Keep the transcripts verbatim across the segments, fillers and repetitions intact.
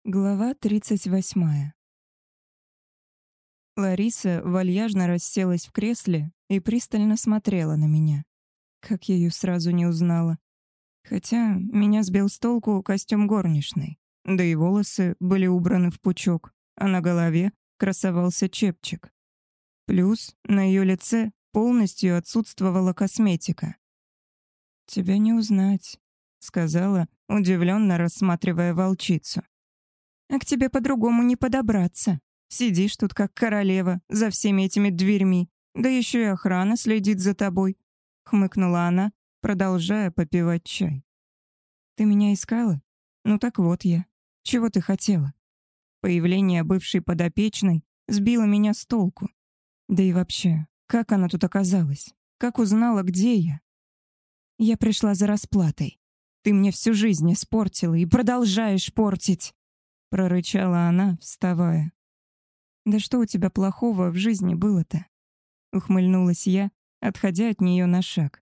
Глава тридцать восьмая. Лариса вальяжно расселась в кресле и пристально смотрела на меня. Как я ее сразу не узнала. Хотя меня сбил с толку костюм горничной. Да и волосы были убраны в пучок, а на голове красовался чепчик. Плюс на ее лице полностью отсутствовала косметика. «Тебя не узнать», — сказала, удивленно рассматривая волчицу. «А к тебе по-другому не подобраться. Сидишь тут как королева за всеми этими дверьми, да еще и охрана следит за тобой», — хмыкнула она, продолжая попивать чай. «Ты меня искала? Ну так вот я. Чего ты хотела?» Появление бывшей подопечной сбило меня с толку. Да и вообще, как она тут оказалась? Как узнала, где я? «Я пришла за расплатой. Ты мне всю жизнь испортила и продолжаешь портить», — прорычала она, вставая. «Да что у тебя плохого в жизни было-то?» — ухмыльнулась я, отходя от нее на шаг.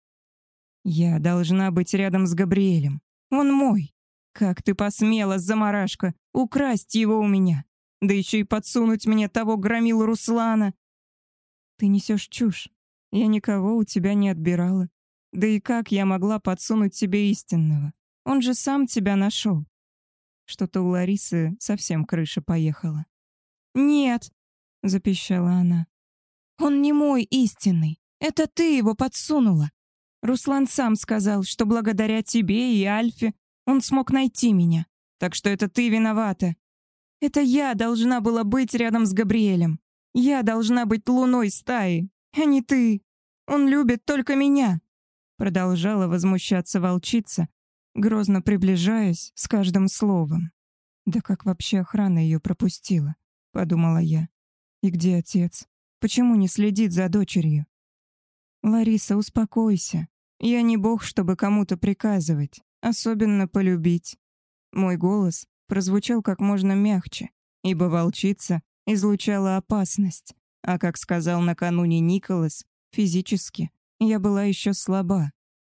«Я должна быть рядом с Габриэлем. Он мой. Как ты посмела, заморашка, украсть его у меня? Да еще и подсунуть мне того громилу Руслана!» «Ты несешь чушь. Я никого у тебя не отбирала. Да и как я могла подсунуть тебе истинного? Он же сам тебя нашел». Что-то у Ларисы совсем крыша поехала. «Нет!» — запищала она. «Он не мой истинный. Это ты его подсунула. Руслан сам сказал, что благодаря тебе и Альфе он смог найти меня. Так что это ты виновата. Это я должна была быть рядом с Габриэлем. Я должна быть луной стаи, а не ты. Он любит только меня». Продолжала возмущаться волчица, грозно приближаясь с каждым словом. «Да как вообще охрана ее пропустила?» — подумала я. «И где отец? Почему не следит за дочерью?» «Лариса, успокойся. Я не бог, чтобы кому-то приказывать, особенно полюбить». Мой голос прозвучал как можно мягче, ибо волчица излучала опасность, а, как сказал накануне Николас, физически я была еще слаба.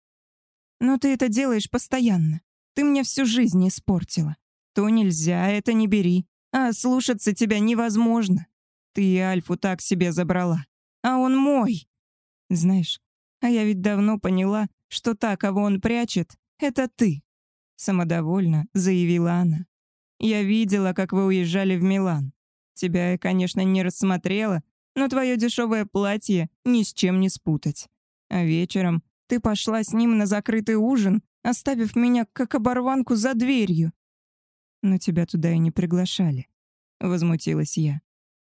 «Но ты это делаешь постоянно. Ты мне всю жизнь испортила. То нельзя, это не бери. А слушаться тебя невозможно. Ты и Альфу так себе забрала. А он мой. Знаешь, а я ведь давно поняла, что та, кого он прячет, это ты», — самодовольно заявила она. «Я видела, как вы уезжали в Милан. Тебя я, конечно, не рассмотрела, но твое дешевое платье ни с чем не спутать. А вечером ты пошла с ним на закрытый ужин, оставив меня как оборванку за дверью». «Но тебя туда и не приглашали», — возмутилась я.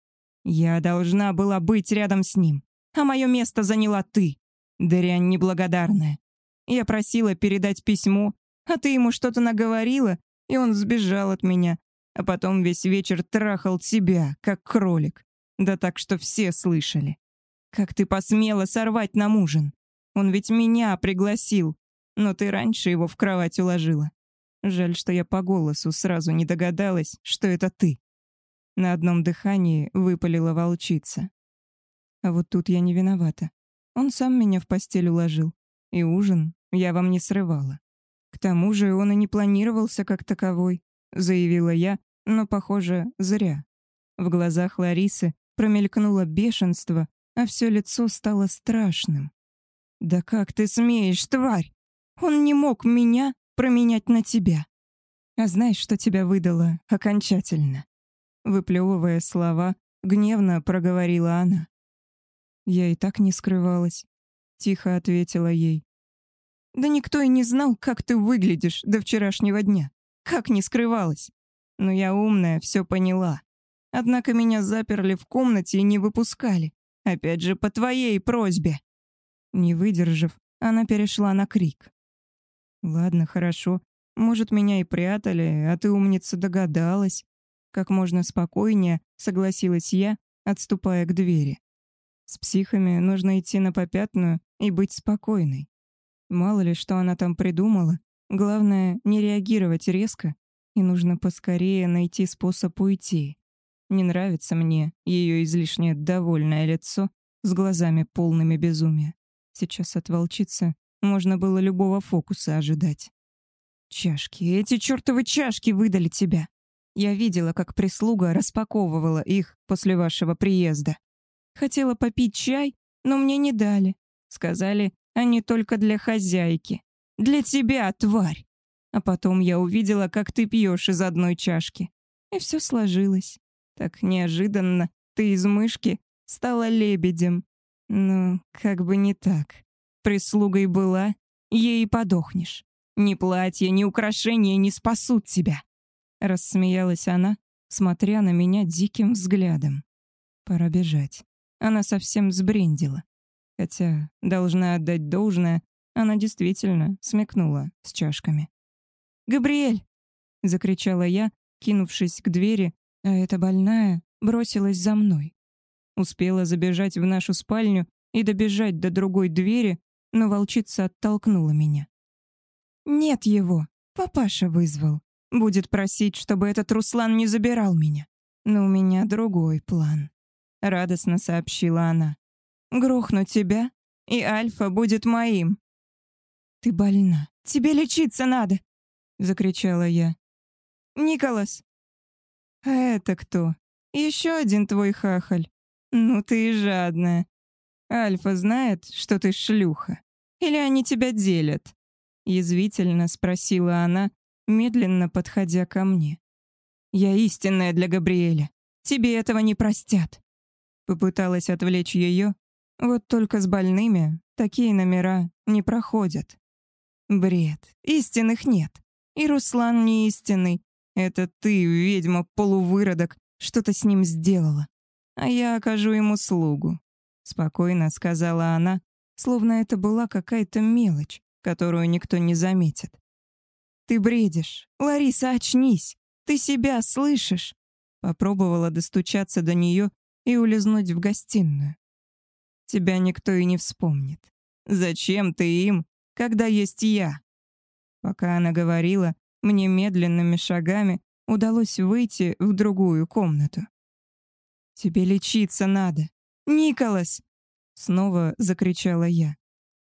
«Я должна была быть рядом с ним, а мое место заняла ты, дрянь неблагодарная. Я просила передать письмо, а ты ему что-то наговорила, и он сбежал от меня, а потом весь вечер трахал тебя, как кролик. Да так, что все слышали. Как ты посмела сорвать нам ужин? Он ведь меня пригласил, но ты раньше его в кровать уложила. Жаль, что я по голосу сразу не догадалась, что это ты». На одном дыхании выпалила волчица. А вот тут я не виновата. Он сам меня в постель уложил, и ужин я вам не срывала. К тому же он и не планировался как таковой, заявила я, но, похоже, зря. В глазах Ларисы промелькнуло бешенство, а все лицо стало страшным. «Да как ты смеешь, тварь? Он не мог меня променять на тебя. А знаешь, что тебя выдало окончательно?» Выплевывая слова, гневно проговорила она. «Я и так не скрывалась», — тихо ответила ей. «Да никто и не знал, как ты выглядишь до вчерашнего дня. Как не скрывалась? Но я умная, все поняла. Однако меня заперли в комнате и не выпускали. Опять же, по твоей просьбе». Не выдержав, она перешла на крик. «Ладно, хорошо. Может, меня и прятали, а ты, умница, догадалась». Как можно спокойнее согласилась я, отступая к двери. С психами нужно идти на попятную и быть спокойной. Мало ли, что она там придумала. Главное, не реагировать резко, и нужно поскорее найти способ уйти. Не нравится мне ее излишне довольное лицо с глазами полными безумия. Сейчас от волчицы можно было любого фокуса ожидать. «Чашки, эти чертовы чашки выдали тебя! Я видела, как прислуга распаковывала их после вашего приезда. Хотела попить чай, но мне не дали. Сказали, они только для хозяйки. Для тебя, тварь! А потом я увидела, как ты пьешь из одной чашки. И все сложилось. Так неожиданно ты из мышки стала лебедем. Ну, как бы не так. Прислугой была, ей и подохнешь. Ни платье, ни украшения не спасут тебя. Рассмеялась она, смотря на меня диким взглядом. Пора бежать. Она совсем сбрендила. Хотя, должна отдать должное, она действительно смекнула с чашками. «Габриэль!» — закричала я, кинувшись к двери, а эта больная бросилась за мной. Успела забежать в нашу спальню и добежать до другой двери, но волчица оттолкнула меня. «Нет его, папаша вызвал. Будет просить, чтобы этот Руслан не забирал меня. Но у меня другой план», — радостно сообщила она. «Грохну тебя, и Альфа будет моим». «Ты больна. Тебе лечиться надо!» — закричала я. «Николас!» «А это кто? Еще один твой хахаль? Ну ты и жадная. Альфа знает, что ты шлюха? Или они тебя делят?» Язвительно спросила она, медленно подходя ко мне. «Я истинная для Габриэля. Тебе этого не простят». Попыталась отвлечь ее, вот только с больными такие номера не проходят. Бред. Истинных нет. И Руслан не истинный. Это ты, ведьма-полувыродок, что-то с ним сделала. А я окажу ему услугу. Спокойно сказала она, словно это была какая-то мелочь, которую никто не заметит. «Ты бредишь. Лариса, очнись. Ты себя слышишь?» Попробовала достучаться до нее и улизнуть в гостиную. «Тебя никто и не вспомнит. Зачем ты им, когда есть я?» Пока она говорила, мне медленными шагами удалось выйти в другую комнату. «Тебе лечиться надо. Николас!» Снова закричала я.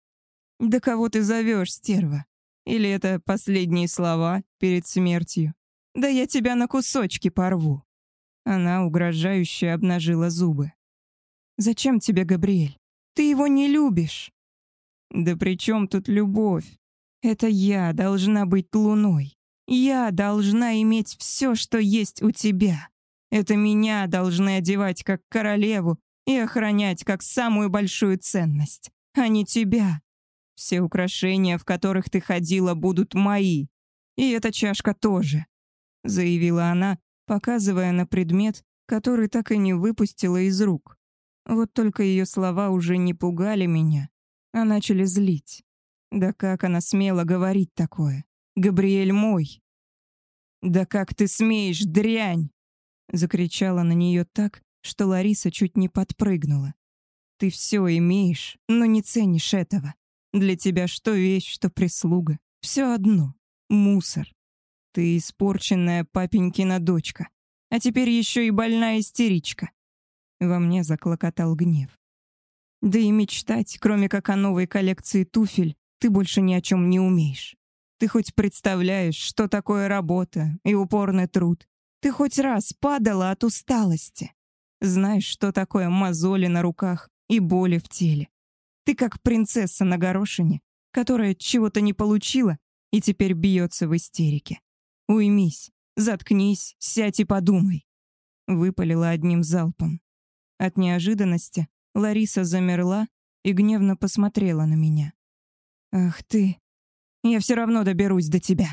«Да кого ты зовешь, стерва? Или это последние слова перед смертью? Да я тебя на кусочки порву!» Она угрожающе обнажила зубы. «Зачем тебе Габриэль? Ты его не любишь!» «Да при чем тут любовь? Это я должна быть луной. Я должна иметь все, что есть у тебя. Это меня должны одевать как королеву и охранять как самую большую ценность, а не тебя. Все украшения, в которых ты ходила, будут мои. И эта чашка тоже», — заявила она, показывая на предмет, который так и не выпустила из рук. Вот только ее слова уже не пугали меня, а начали злить. Да как она смела говорить такое? Габриэль мой. «Да как ты смеешь, дрянь!» Закричала на нее так, что Лариса чуть не подпрыгнула. «Ты все имеешь, но не ценишь этого. Для тебя что вещь, что прислуга. Все одно. Мусор. Ты испорченная папенькина дочка. А теперь еще и больная истеричка». Во мне заклокотал гнев. «Да и мечтать, кроме как о новой коллекции туфель, ты больше ни о чем не умеешь. Ты хоть представляешь, что такое работа и упорный труд? Ты хоть раз падала от усталости? Знаешь, что такое мозоли на руках и боли в теле? Ты как принцесса на горошине, которая чего-то не получила и теперь бьется в истерике. Уймись, заткнись, сядь и подумай», — выпалила одним залпом. От неожиданности Лариса замерла и гневно посмотрела на меня. «Ах ты! Я все равно доберусь до тебя!»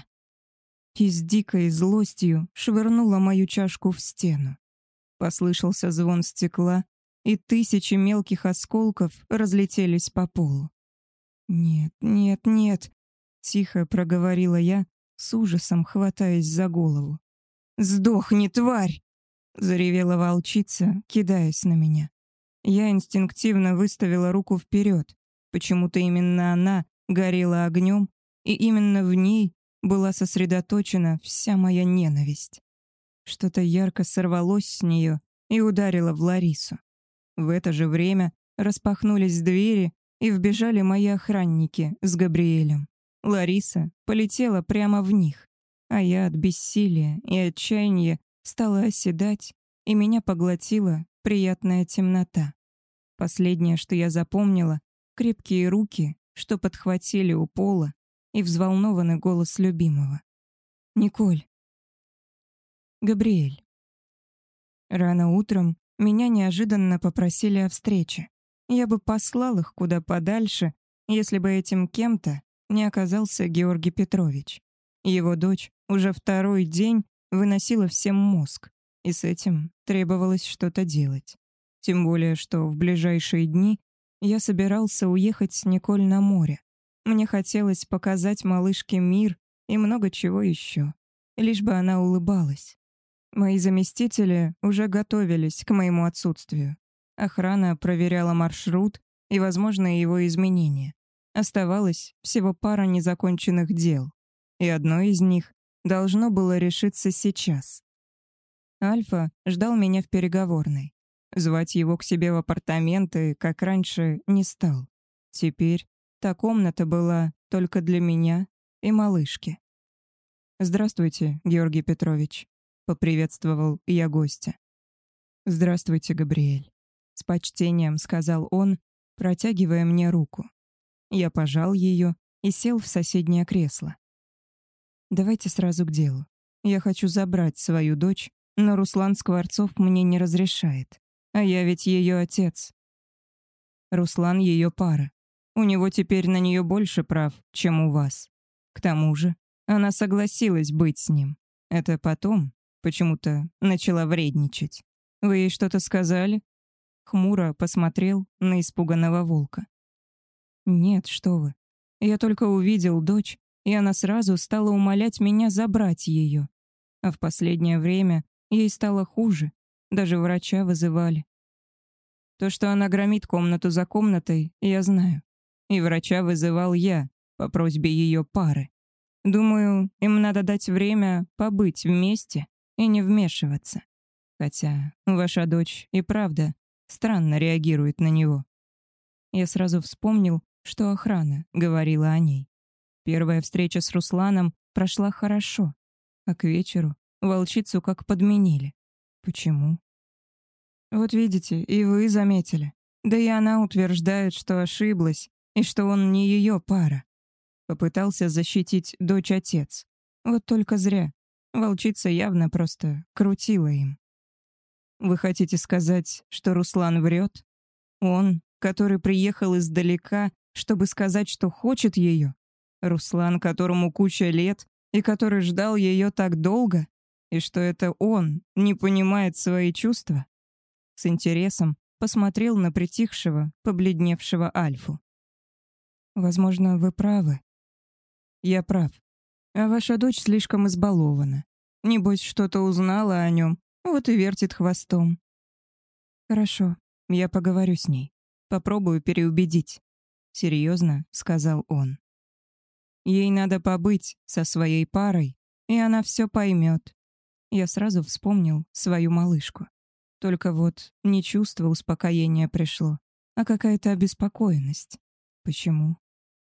И с дикой злостью швырнула мою чашку в стену. Послышался звон стекла, и тысячи мелких осколков разлетелись по полу. «Нет, нет, нет!» — тихо проговорила я, с ужасом хватаясь за голову. «Сдохни, тварь!» — заревела волчица, кидаясь на меня. Я инстинктивно выставила руку вперед. Почему-то именно она горела огнем, и именно в ней была сосредоточена вся моя ненависть. Что-то ярко сорвалось с нее и ударило в Ларису. В это же время распахнулись двери, и вбежали мои охранники с Габриэлем. Лариса полетела прямо в них, а я от бессилия и отчаяния стала оседать, и меня поглотила приятная темнота. Последнее, что я запомнила — крепкие руки, что подхватили у пола, и взволнованный голос любимого. «Николь». Габриэль. Рано утром меня неожиданно попросили о встрече. Я бы послал их куда подальше, если бы этим кем-то не оказался Георгий Петрович. Его дочь уже второй день выносила всем мозг, и с этим требовалось что-то делать. Тем более, что в ближайшие дни я собирался уехать с Николь на море. Мне хотелось показать малышке мир и много чего еще, лишь бы она улыбалась. Мои заместители уже готовились к моему отсутствию. Охрана проверяла маршрут и возможные его изменения. Оставалось всего пара незаконченных дел, и одно из них должно было решиться сейчас. Альфа ждал меня в переговорной. Звать его к себе в апартаменты, как раньше, не стал. Теперь та комната была только для меня и малышки. «Здравствуйте, Георгий Петрович», — поприветствовал я гостя. «Здравствуйте, Габриэль», — с почтением сказал он, протягивая мне руку. Я пожал ее и сел в соседнее кресло. «Давайте сразу к делу. Я хочу забрать свою дочь, но Руслан Скворцов мне не разрешает. А я ведь ее отец. Руслан ее пара. У него теперь на нее больше прав, чем у вас. К тому же она согласилась быть с ним. Это потом почему-то начала вредничать. Вы ей что-то сказали?» Хмуро посмотрел на испуганного волка. «Нет, что вы. Я только увидел дочь, и она сразу стала умолять меня забрать ее. А в последнее время ей стало хуже. Даже врача вызывали. То, что она громит комнату за комнатой, я знаю. И врача вызывал я по просьбе ее пары. Думаю, им надо дать время побыть вместе и не вмешиваться. Хотя ваша дочь и правда странно реагирует на него». Я сразу вспомнил, что охрана говорила о ней. Первая встреча с Русланом прошла хорошо, а к вечеру волчицу как подменили. Почему? Вот видите, и вы заметили. Да и она утверждает, что ошиблась, и что он не ее пара. Попытался защитить дочь отец. Вот только зря. Волчица явно просто крутила им. Вы хотите сказать, что Руслан врет? Он, который приехал издалека, чтобы сказать, что хочет ее? Руслан, которому куча лет, и который ждал ее так долго? И что это он не понимает свои чувства? С интересом посмотрел на притихшего, побледневшего Альфу. «Возможно, вы правы». «Я прав. А ваша дочь слишком избалована. Небось, что-то узнала о нем, вот и вертит хвостом». «Хорошо, я поговорю с ней. Попробую переубедить», — серьезно сказал он. «Ей надо побыть со своей парой, и она все поймет». Я сразу вспомнил свою малышку. Только вот не чувство успокоения пришло, а какая-то обеспокоенность. Почему?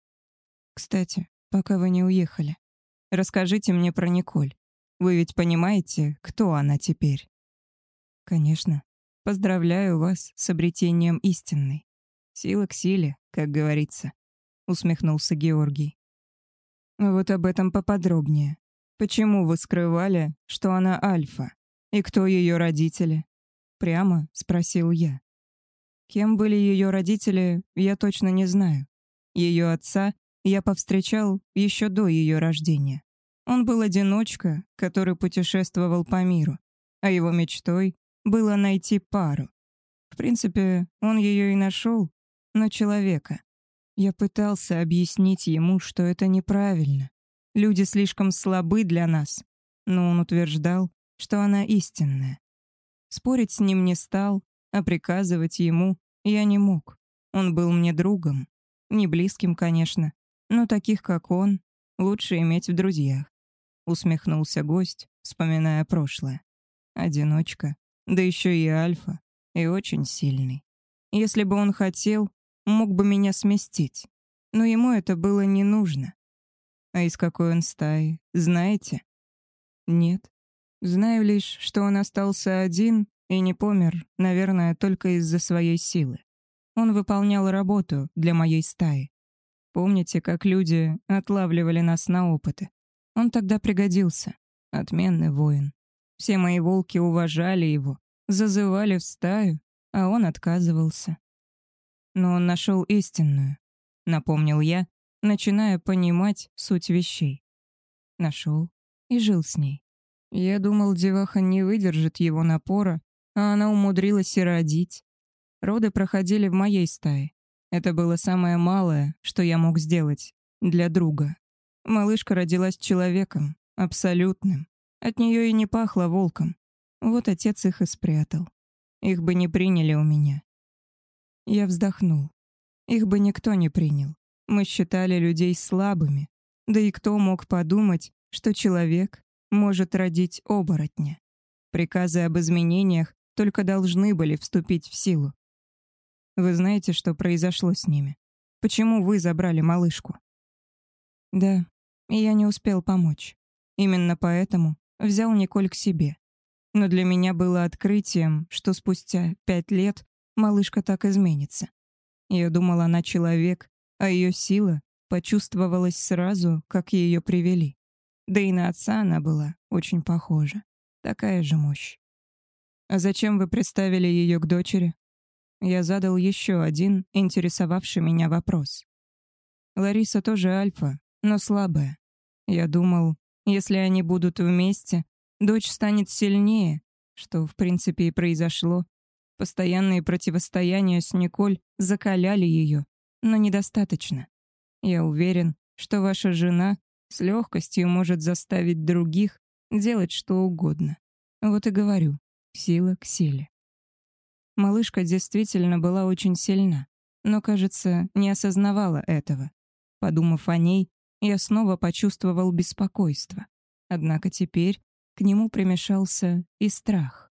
Кстати, пока вы не уехали, расскажите мне про Николь. Вы ведь понимаете, кто она теперь? Конечно. Поздравляю вас с обретением истинной. Сила к силе, как говорится, усмехнулся Георгий. Вот об этом поподробнее. Почему вы скрывали, что она альфа? И кто ее родители? Прямо спросил я. Кем были ее родители, я точно не знаю. Ее отца я повстречал еще до ее рождения. Он был одиночка, который путешествовал по миру, а его мечтой было найти пару. В принципе, он ее и нашел, но человека. Я пытался объяснить ему, что это неправильно. Люди слишком слабы для нас, но он утверждал, что она истинная. Спорить с ним не стал, а приказывать ему я не мог. Он был мне другом. Не близким, конечно, но таких, как он, лучше иметь в друзьях. Усмехнулся гость, вспоминая прошлое. Одиночка, да еще и альфа, и очень сильный. Если бы он хотел, мог бы меня сместить, но ему это было не нужно. А из какой он стаи, знаете? Нет. Знаю лишь, что он остался один и не помер, наверное, только из-за своей силы. Он выполнял работу для моей стаи. Помните, как люди отлавливали нас на опыты? Он тогда пригодился. Отменный воин. Все мои волки уважали его, зазывали в стаю, а он отказывался. Но он нашел истинную, напомнил я, начиная понимать суть вещей. Нашел и жил с ней. Я думал, деваха не выдержит его напора, а она умудрилась и родить. Роды проходили в моей стае. Это было самое малое, что я мог сделать для друга. Малышка родилась человеком, абсолютным. От нее и не пахло волком. Вот отец их и спрятал. Их бы не приняли у меня. Я вздохнул. Их бы никто не принял. Мы считали людей слабыми. Да и кто мог подумать, что человек может родить оборотня? Приказы об изменениях только должны были вступить в силу. Вы знаете, что произошло с ними? Почему вы забрали малышку? Да, и я не успел помочь. Именно поэтому взял Николь к себе. Но для меня было открытием, что спустя пять лет малышка так изменится. Я думала, она человек, а ее сила почувствовалась сразу, как ее привели. Да и на отца она была очень похожа. Такая же мощь. А зачем вы представили ее к дочери? Я задал еще один интересовавший меня вопрос. Лариса тоже альфа, но слабая. Я думал, если они будут вместе, дочь станет сильнее, что, в принципе, и произошло. Постоянные противостояния с Николь закаляли ее, но недостаточно. Я уверен, что ваша жена с легкостью может заставить других делать что угодно. Вот и говорю, сила к силе. Малышка действительно была очень сильна, но, кажется, не осознавала этого. Подумав о ней, я снова почувствовал беспокойство. Однако теперь к нему примешался и страх.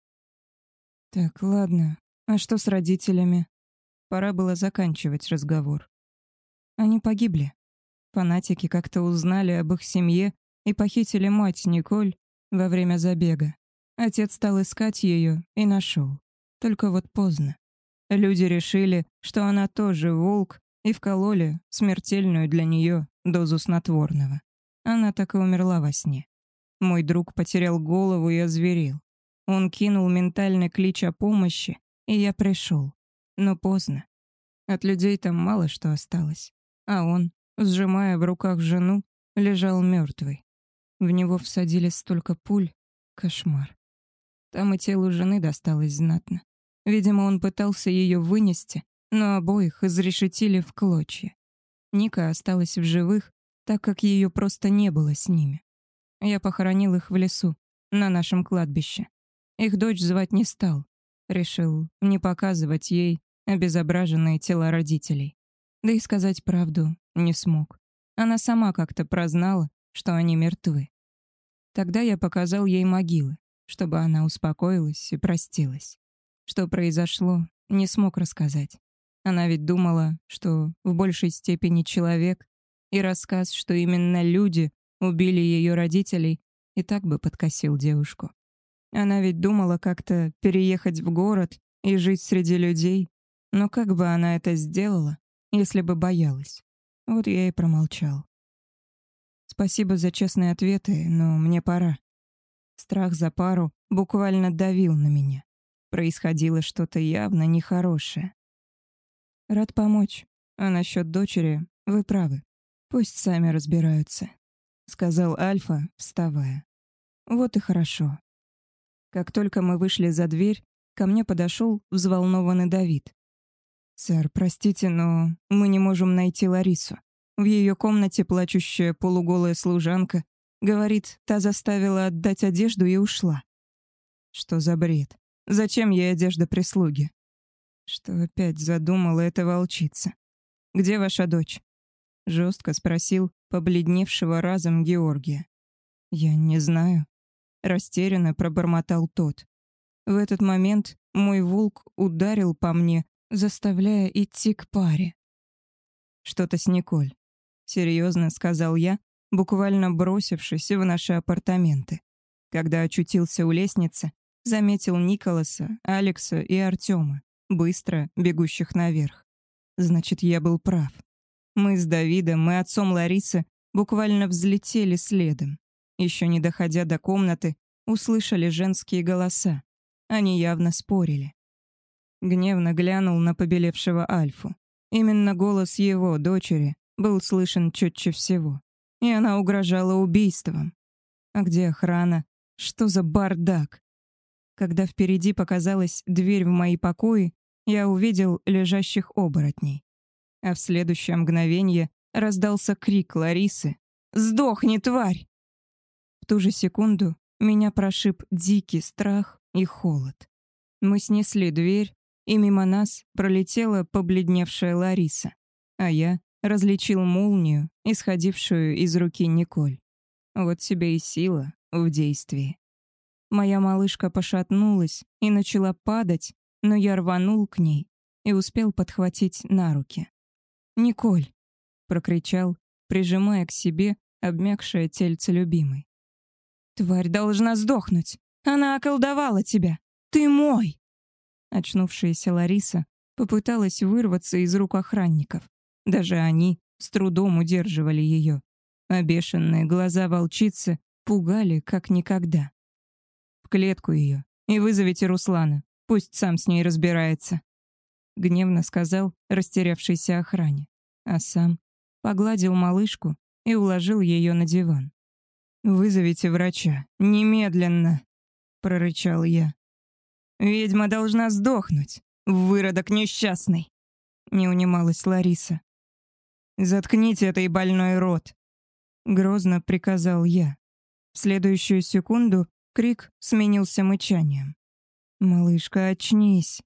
Так, ладно. А что с родителями? Пора было заканчивать разговор. Они погибли. Фанатики как-то узнали об их семье и похитили мать Николь во время забега. Отец стал искать ее и нашел. Только вот поздно. Люди решили, что она тоже волк, и вкололи смертельную для нее дозу снотворного. Она так и умерла во сне. Мой друг потерял голову и озверел. Он кинул ментальный клич о помощи, и я пришел. Но поздно. От людей там мало что осталось. А он, сжимая в руках жену, лежал мертвый. В него всадили столько пуль. Кошмар. Там и телу жены досталось знатно. Видимо, он пытался ее вынести, но обоих изрешетили в клочья. Ника осталась в живых, так как ее просто не было с ними. Я похоронил их в лесу, на нашем кладбище. Их дочь звать не стал. Решил не показывать ей обезображенные тела родителей. Да и сказать правду не смог. Она сама как-то прознала, что они мертвы. Тогда я показал ей могилы, чтобы она успокоилась и простилась. Что произошло, не смог рассказать. Она ведь думала, что в большей степени человек, и рассказ, что именно люди убили ее родителей, и так бы подкосил девушку. Она ведь думала как-то переехать в город и жить среди людей, но как бы она это сделала, если бы боялась? Вот я и промолчал. Спасибо за честные ответы, но мне пора. Страх за пару буквально давил на меня. Происходило что-то явно нехорошее. Рад помочь. А насчет дочери вы правы. Пусть сами разбираются, сказал Альфа, вставая. Вот и хорошо. Как только мы вышли за дверь, ко мне подошел взволнованный Давид. «Сэр, простите, но мы не можем найти Ларису. В ее комнате плачущая полуголая служанка. Говорит, та заставила отдать одежду и ушла». Что за бред? Зачем ей одежда прислуги? Что опять задумала эта волчица? «Где ваша дочь?» — жестко спросил побледневшего разом Георгия. «Я не знаю», — растерянно пробормотал тот. В этот момент мой волк ударил по мне, заставляя идти к паре. «Что-то с Николь», — серьезно сказал я, буквально бросившись в наши апартаменты. Когда очутился у лестницы, заметил Николаса, Алекса и Артема, быстро бегущих наверх. Значит, я был прав. Мы с Давидом и отцом Ларисы буквально взлетели следом. Еще не доходя до комнаты, услышали женские голоса. Они явно спорили. Гневно глянул на побелевшего Альфу. Именно голос его дочери был слышен четче всего. И она угрожала убийством. А где охрана? Что за бардак? Когда впереди показалась дверь в мои покои, я увидел лежащих оборотней. А в следующее мгновение раздался крик Ларисы: «Сдохни, тварь!» В ту же секунду меня прошиб дикий страх и холод. Мы снесли дверь, и мимо нас пролетела побледневшая Лариса, а я различил молнию, исходившую из руки Николь. Вот тебе и сила в действии. Моя малышка пошатнулась и начала падать, но я рванул к ней и успел подхватить на руки. «Николь!» — прокричал, прижимая к себе обмякшее тельце любимой. «Тварь должна сдохнуть! Она околдовала тебя! Ты мой!» Очнувшаяся Лариса попыталась вырваться из рук охранников. Даже они с трудом удерживали ее, а бешеные глаза волчицы пугали как никогда. «В клетку ее и вызовите Руслана, пусть сам с ней разбирается», — гневно сказал растерявшейся охране, а сам погладил малышку и уложил ее на диван. «Вызовите врача, немедленно!» — прорычал я. «Ведьма должна сдохнуть, выродок несчастный!» — не унималась Лариса. «Заткните этой больной рот!» — грозно приказал я. В следующую секунду крик сменился мычанием. «Малышка, очнись!»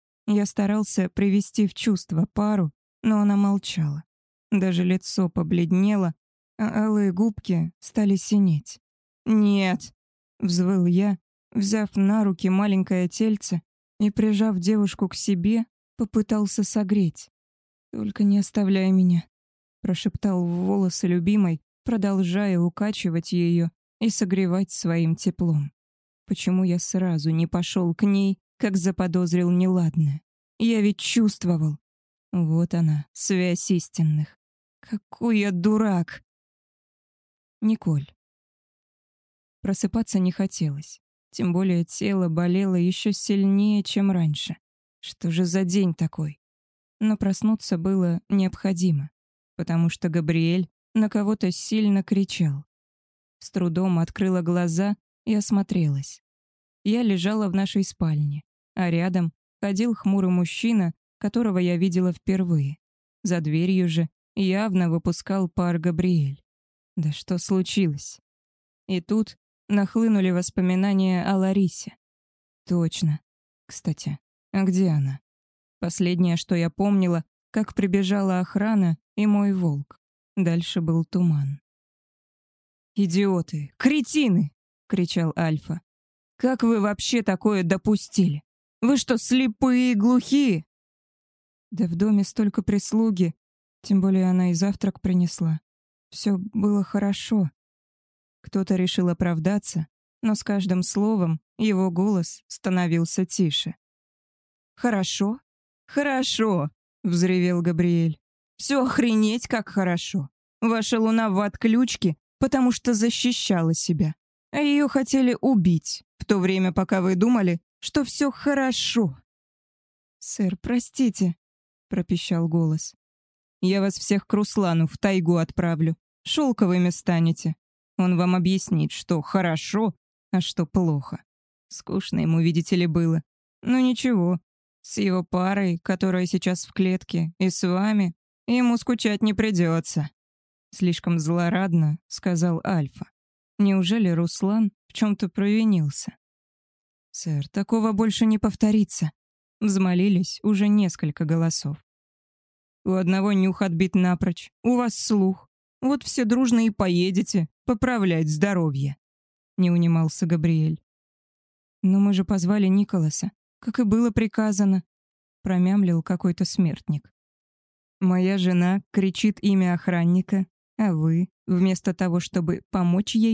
Я старался привести в чувство пару, но она молчала. Даже лицо побледнело, а алые губки стали синеть. «Нет!» — взвыл я, взяв на руки маленькое тельце и, прижав девушку к себе, попытался согреть. «Только не оставляй меня», — прошептал в волосы любимой, продолжая укачивать ее и согревать своим теплом. Почему я сразу не пошел к ней, как заподозрил неладное? Я ведь чувствовал. Вот она, связь истинных. Какой я дурак! Николь. Просыпаться не хотелось. Тем более тело болело еще сильнее, чем раньше. Что же за день такой? Но проснуться было необходимо, потому что Габриэль на кого-то сильно кричал. С трудом открыла глаза и осмотрелась. Я лежала в нашей спальне, а рядом ходил хмурый мужчина, которого я видела впервые. За дверью же явно выпускал пар Габриэль. Да что случилось? И тут нахлынули воспоминания о Ларисе. Точно. Кстати, а где она? Последнее, что я помнила, как прибежала охрана и мой волк. Дальше был туман. «Идиоты! Кретины!» — кричал Альфа. «Как вы вообще такое допустили? Вы что, слепые и глухие?» Да в доме столько прислуги, тем более она и завтрак принесла. Все было хорошо. Кто-то решил оправдаться, но с каждым словом его голос становился тише. «Хорошо? Хорошо!» — взревел Габриэль. «Все охренеть, как хорошо! Ваша луна в отключке, потому что защищала себя, а ее хотели убить, в то время, пока вы думали, что все хорошо!» «Сэр, простите!» — пропищал голос. «Я вас всех к Руслану в тайгу отправлю. Шелковыми станете. Он вам объяснит, что хорошо, а что плохо. Скучно ему, видите ли, было. Но ничего, с его парой, которая сейчас в клетке, и с вами, ему скучать не придется». Слишком злорадно сказал Альфа. Неужели Руслан в чем-то провинился? «Сэр, такого больше не повторится», — взмолились уже несколько голосов. «У одного нюх отбит напрочь, у вас слух. Вот все дружно и поедете поправлять здоровье», — не унимался Габриэль. «Но мы же позвали Николаса, как и было приказано», — промямлил какой-то смертник. «Моя жена кричит имя охранника, а вы, вместо того, чтобы помочь ей,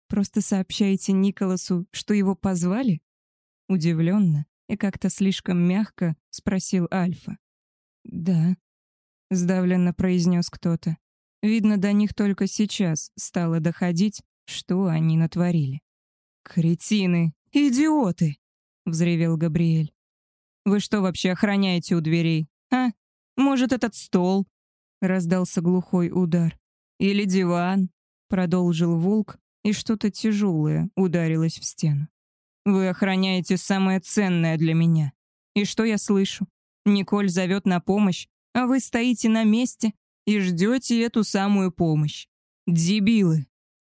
Просто сообщаете Николасу, что его позвали?» Удивленно и как-то слишком мягко спросил Альфа. «Да», — сдавленно произнес кто-то. Видно, до них только сейчас стало доходить, что они натворили. «Кретины! Идиоты!» — взревел Габриэль. «Вы что вообще охраняете у дверей? А? Может, этот стол?» — раздался глухой удар. «Или диван?» — продолжил волк, и что-то тяжелое ударилось в стену. «Вы охраняете самое ценное для меня. И что я слышу? Николь зовет на помощь, а вы стоите на месте и ждете эту самую помощь. Дебилы!»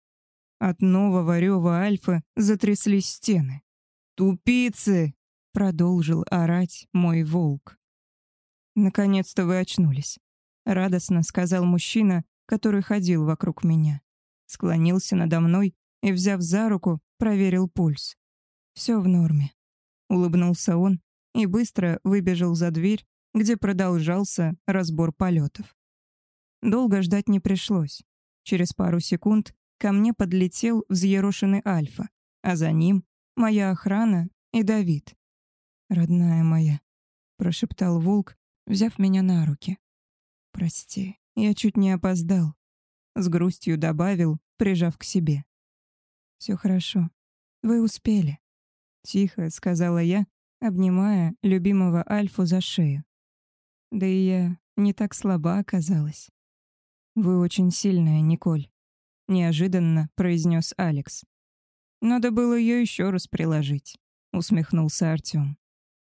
От нового рева Альфы затряслись стены. «Тупицы!» — продолжил орать мой волк. «Наконец-то вы очнулись», — радостно сказал мужчина, который ходил вокруг меня. Склонился надо мной и, взяв за руку, проверил пульс. «Все в норме», — улыбнулся он и быстро выбежал за дверь, где продолжался разбор полетов. Долго ждать не пришлось. Через пару секунд ко мне подлетел взъерошенный Альфа, а за ним моя охрана и Давид. «Родная моя», — прошептал волк, взяв меня на руки. «Прости, я чуть не опоздал», — с грустью добавил, прижав к себе. «Все хорошо, вы успели», — тихо сказала я, обнимая любимого Альфу за шею. Да и я не так слаба оказалась. «Вы очень сильная, Николь», — неожиданно произнес Алекс. «Надо было ее еще раз приложить», — усмехнулся Артем.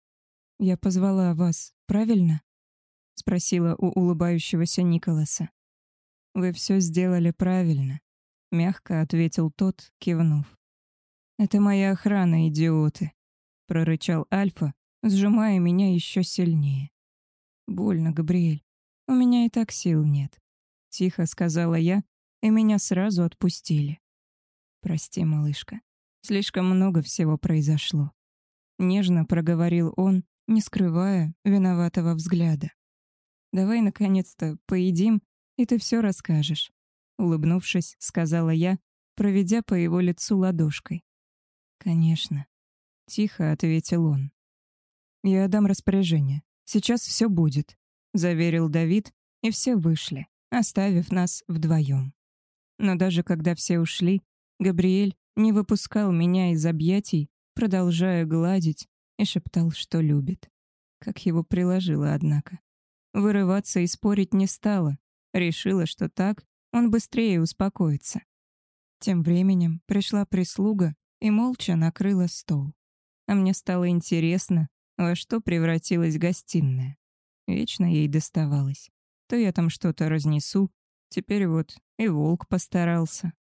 «Я позвала вас, правильно?» — спросила у улыбающегося Николаса. «Вы все сделали правильно», — мягко ответил тот, кивнув. «Это моя охрана, идиоты», — прорычал Альфа, сжимая меня еще сильнее. «Больно, Габриэль. У меня и так сил нет», — тихо сказала я, и меня сразу отпустили. «Прости, малышка. Слишком много всего произошло», — нежно проговорил он, не скрывая виноватого взгляда. «Давай, наконец-то, поедим, и ты все расскажешь», — улыбнувшись, сказала я, проведя по его лицу ладошкой. «Конечно», — тихо ответил он. «Я дам распоряжение. Сейчас все будет», — заверил Давид, и все вышли, оставив нас вдвоем. Но даже когда все ушли, Габриэль не выпускал меня из объятий, продолжая гладить, и шептал, что любит. Как его приложило, однако. Вырываться и спорить не стала. Решила, что так он быстрее успокоится. Тем временем пришла прислуга и молча накрыла стол. А мне стало интересно, во что превратилась гостиная. Вечно ей доставалось. То я там что-то разнесу, теперь вот и волк постарался.